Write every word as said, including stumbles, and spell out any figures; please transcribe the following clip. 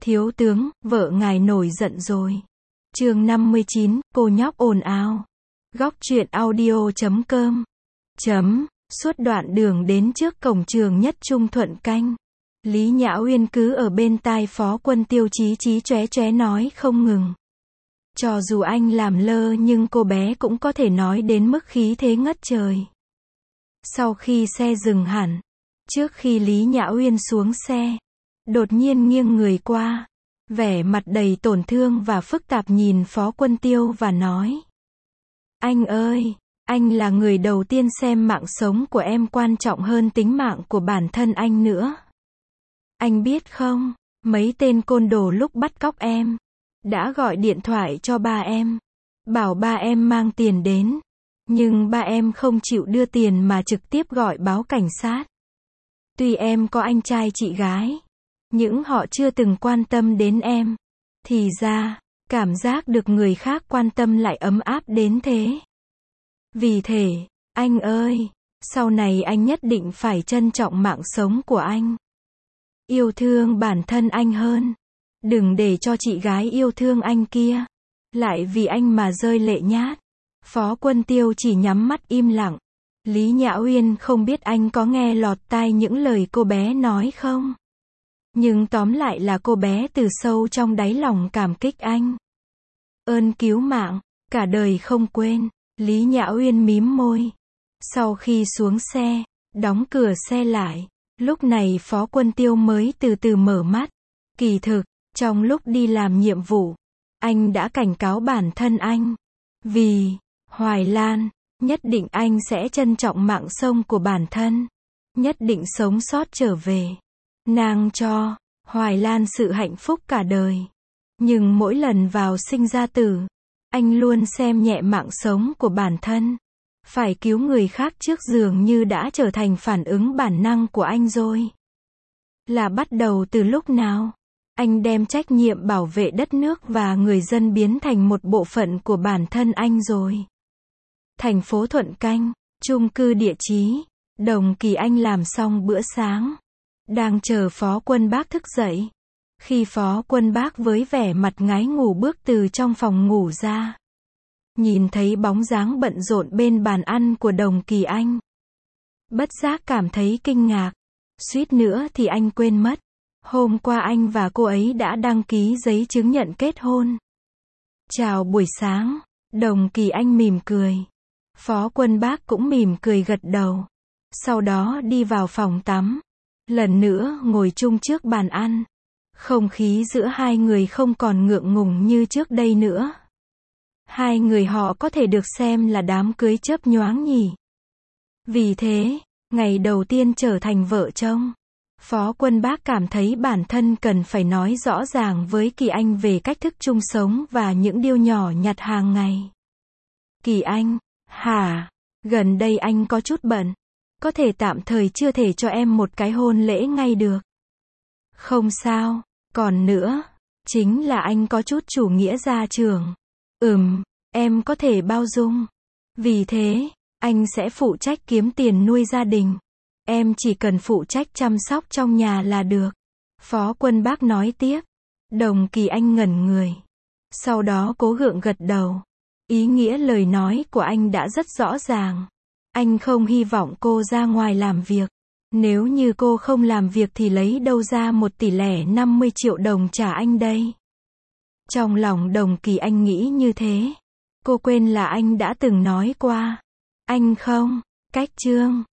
Thiếu tướng, vợ ngài nổi giận rồi. Chương năm mươi chín, cô nhóc ồn ào. Góc truyện audio chấm com. Chấm, suốt đoạn đường đến trước cổng trường Nhất Trung Thuận Canh. Lý Nhã Uyên cứ ở bên tai Phó Quân Tiêu chí chí chóe chóe nói không ngừng. Cho dù anh làm lơ nhưng cô bé cũng có thể nói đến mức khí thế ngất trời. Sau khi xe dừng hẳn, trước khi Lý Nhã Uyên xuống xe, đột nhiên nghiêng người qua, vẻ mặt đầy tổn thương và phức tạp nhìn Phó Quân Tiêu và nói: Anh ơi, anh là người đầu tiên xem mạng sống của em quan trọng hơn tính mạng của bản thân anh nữa. Anh biết không, mấy tên côn đồ lúc bắt cóc em, đã gọi điện thoại cho ba em, bảo ba em mang tiền đến, nhưng ba em không chịu đưa tiền mà trực tiếp gọi báo cảnh sát. Tuy em có anh trai chị gái, nhưng họ chưa từng quan tâm đến em. Thì ra, cảm giác được người khác quan tâm lại ấm áp đến thế. Vì thế, anh ơi, sau này anh nhất định phải trân trọng mạng sống của anh. Yêu thương bản thân anh hơn. Đừng để cho chị gái yêu thương anh kia lại vì anh mà rơi lệ nhát. Phó Quân Tiêu chỉ nhắm mắt im lặng. Lý Nhã Uyên không biết anh có nghe lọt tai những lời cô bé nói không. Nhưng tóm lại là cô bé từ sâu trong đáy lòng cảm kích anh. Ơn cứu mạng, cả đời không quên. Lý Nhã Uyên mím môi. Sau khi xuống xe, đóng cửa xe lại, lúc này Phó Quân Tiêu mới từ từ mở mắt. Kỳ thực, trong lúc đi làm nhiệm vụ, anh đã cảnh cáo bản thân anh. Vì Hoài Lan, nhất định anh sẽ trân trọng mạng sống của bản thân. Nhất định sống sót trở về. Nàng cho Hoài Lan sự hạnh phúc cả đời. Nhưng mỗi lần vào sinh ra tử, anh luôn xem nhẹ mạng sống của bản thân. Phải cứu người khác trước dường như đã trở thành phản ứng bản năng của anh rồi. Là bắt đầu từ lúc nào? Anh đem trách nhiệm bảo vệ đất nước và người dân biến thành một bộ phận của bản thân anh rồi. Thành phố Thuận Canh, chung cư địa chí. Đồng Kỳ Anh làm xong bữa sáng, đang chờ Phó Quân Bác thức dậy. Khi Phó Quân Bác với vẻ mặt ngái ngủ bước từ trong phòng ngủ ra, nhìn thấy bóng dáng bận rộn bên bàn ăn của Đồng Kỳ Anh, bất giác cảm thấy kinh ngạc. Suýt nữa thì anh quên mất. Hôm qua anh và cô ấy đã đăng ký giấy chứng nhận kết hôn. Chào buổi sáng. Đồng Kỳ Anh mỉm cười. Phó Quân Bác cũng mỉm cười gật đầu. Sau đó đi vào phòng tắm. Lần nữa ngồi chung trước bàn ăn. Không khí giữa hai người không còn ngượng ngùng như trước đây nữa. Hai người họ có thể được xem là đám cưới chớp nhoáng nhỉ. Vì thế, ngày đầu tiên trở thành vợ chồng, Phó Quân Bác cảm thấy bản thân cần phải nói rõ ràng với Kỳ Anh về cách thức chung sống và những điều nhỏ nhặt hàng ngày. Kỳ Anh, hả? Gần đây anh có chút bận. Có thể tạm thời chưa thể cho em một cái hôn lễ ngay được. Không sao, còn nữa, chính là anh có chút chủ nghĩa gia trưởng. Ừm, em có thể bao dung. Vì thế, anh sẽ phụ trách kiếm tiền nuôi gia đình. Em chỉ cần phụ trách chăm sóc trong nhà là được. Phó Quân Bác nói tiếp. Đồng Kỳ Anh ngẩn người. Sau đó cố gượng gật đầu. Ý nghĩa lời nói của anh đã rất rõ ràng. Anh không hy vọng cô ra ngoài làm việc. Nếu như cô không làm việc thì lấy đâu ra một tỷ lẻ năm mươi triệu đồng trả anh đây. Trong lòng Đồng Kỳ Anh nghĩ như thế. Cô quên là anh đã từng nói qua. Anh không, cách chương.